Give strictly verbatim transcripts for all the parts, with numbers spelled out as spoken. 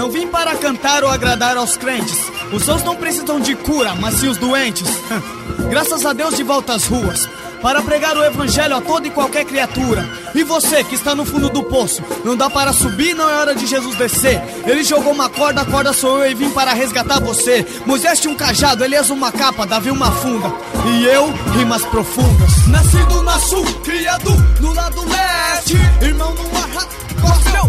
Não vim para cantar ou agradar aos crentes. Os seus não precisam de cura, mas sim os doentes. Graças a Deus de volta às ruas, para pregar o evangelho a toda e qualquer criatura. E você que está no fundo do poço, não dá para subir, não é hora de Jesus descer. Ele jogou uma corda, a corda sou eu e vim para resgatar você. Moisés tinha um cajado, Elias uma capa, Davi uma funda, e eu rimas profundas. Nascido na sul, criado no lado leste, irmão no arra, gospel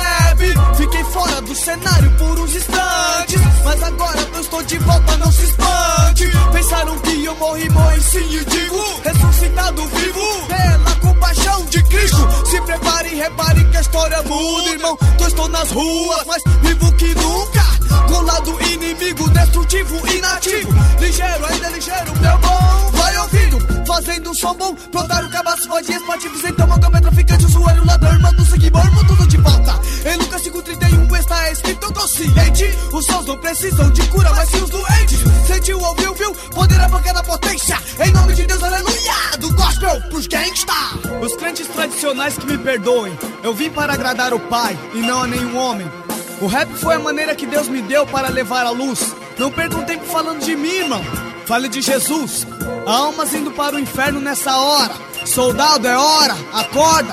rap. Fiquei fora do cenário por uns instantes, mas agora eu estou de volta, não se espante. Pensaram que eu morri, morri sim e digo, ressuscitado vivo pela compaixão de Cristo. Se prepare e repare que a história muda, irmão. Eu estou nas ruas, mas vivo que nunca, colado inimigo, destrutivo, inativo. Ligeiro, ainda ligeiro, meu bom. Vai ouvindo, fazendo um som bom. Prontaram cabaço, rodinhas, patifes, então malgamé, traficante, usuário, ladrão, irmão do sangue bom, irmão tudo de volta. Em Lucas cinco trinta e um está escrito consciente, os seus não precisam de cura, mas sim os doentes. Sentiu, ouviu, viu, poder a banca da potência. Em nome de Deus, aleluia, do gospel pros gangsta. Os crentes tradicionais que me perdoem, eu vim para agradar o Pai e não a nenhum homem. O rap foi a maneira que Deus me deu para levar a luz. Não perca um tempo falando de mim, irmão, fale de Jesus. Há almas indo para o inferno nessa hora. Soldado, é hora, acorda.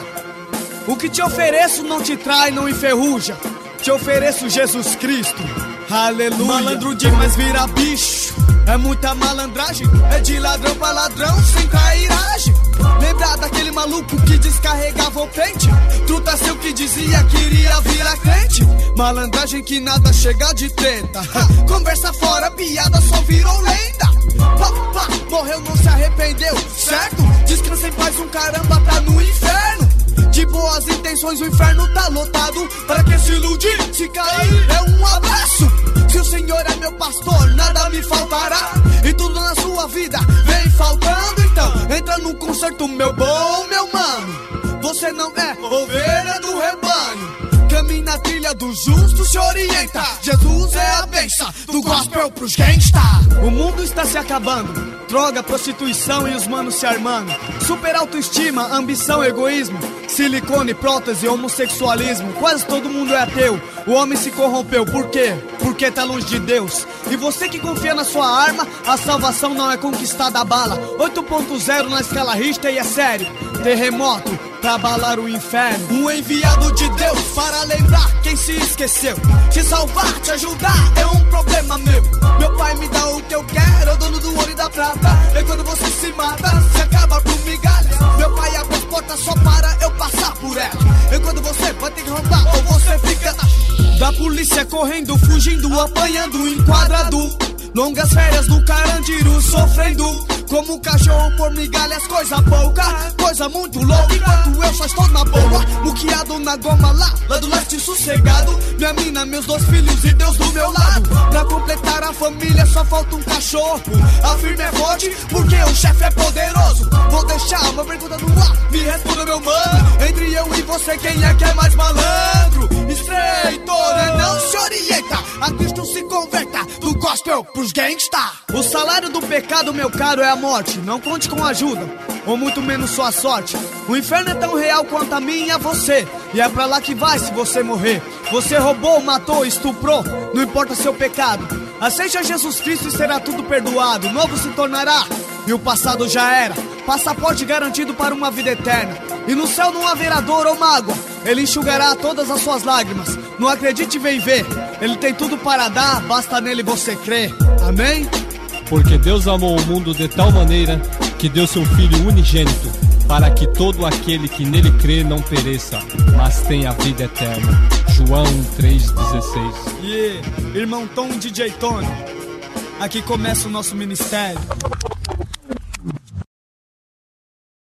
O que te ofereço não te trai, não enferruja. Te ofereço Jesus Cristo, aleluia. Malandro demais vira bicho, é muita malandragem. É de ladrão pra ladrão, sem trairagem. Lembra daquele maluco que descarregava o pente? Truta seu que dizia que iria virar crente. Malandragem que nada chega de treta. Conversa fora, piada só virou lenda. Pá, pá, morreu, não se arrependeu, certo? Descansa em paz, um caramba tá no inferno. De boas intenções o inferno tá lotado. Para que se iludir, se cair é um abraço. Se o Senhor é meu pastor, nada me faltará. E tudo na sua vida vem faltando. Então entra no concerto, meu bom, meu mano. Você não é ovelha do rebanho. Caminha na trilha do justo, se orienta. Jesus é a bênção do gospel pros gangsta. O mundo está se acabando, droga, prostituição e os manos se armando. Super autoestima, ambição, egoísmo, silicone, prótese, homossexualismo. Quase todo mundo é ateu. O homem se corrompeu, por quê? Porque tá longe de Deus. E você que confia na sua arma, a salvação não é conquistada a bala. oito ponto zero na escala Richter e é sério. Terremoto pra abalar o inferno. Um enviado de Deus para lembrar quem se esqueceu. Te salvar, te ajudar é um problema meu. Meu pai me dá o que eu quero, é o dono do ouro e da prata. E quando você se mata, se acaba por migalhas. Meu pai abre as portas só para eu passar por ela. E quando você vai ter que roubar, ou você fica da polícia correndo, fugindo, apanhando, enquadrado. Longas férias no Carandiru, sofrendo como um cachorro por migalhas, coisa pouca, coisa muito louca. Enquanto eu só estou na boa, muqueado na goma lá, lá do leste sossegado. Minha mina, meus dois filhos e Deus do meu lado. Pra completar a família só falta um cachorro. A firma é forte porque o chefe é poderoso. Vou deixar uma pergunta no ar, me responda meu mano. Entre eu e você quem é que é mais malandro? Estreito, né? Não se orienta, a Cristo se converta, do gospel pros gangsta. O salário do pecado, meu caro, é a morte. Não conte com ajuda, ou muito menos sua sorte. O inferno é tão real quanto a mim e a você, e é pra lá que vai se você morrer. Você roubou, matou, estuprou, não importa seu pecado. Aceite a Jesus Cristo e será tudo perdoado. O novo se tornará, e o passado já era. Passaporte garantido para uma vida eterna. E no céu não haverá dor ou mágoa, Ele enxugará todas as suas lágrimas. Não acredite, vem ver, Ele tem tudo para dar, basta nele você crer. Amém? Porque Deus amou o mundo de tal maneira que deu seu Filho unigênito, para que todo aquele que nele crê não pereça, mas tenha a vida eterna. João três dezesseis. Yeah, irmão Tom, D J Tony, aqui começa o nosso ministério.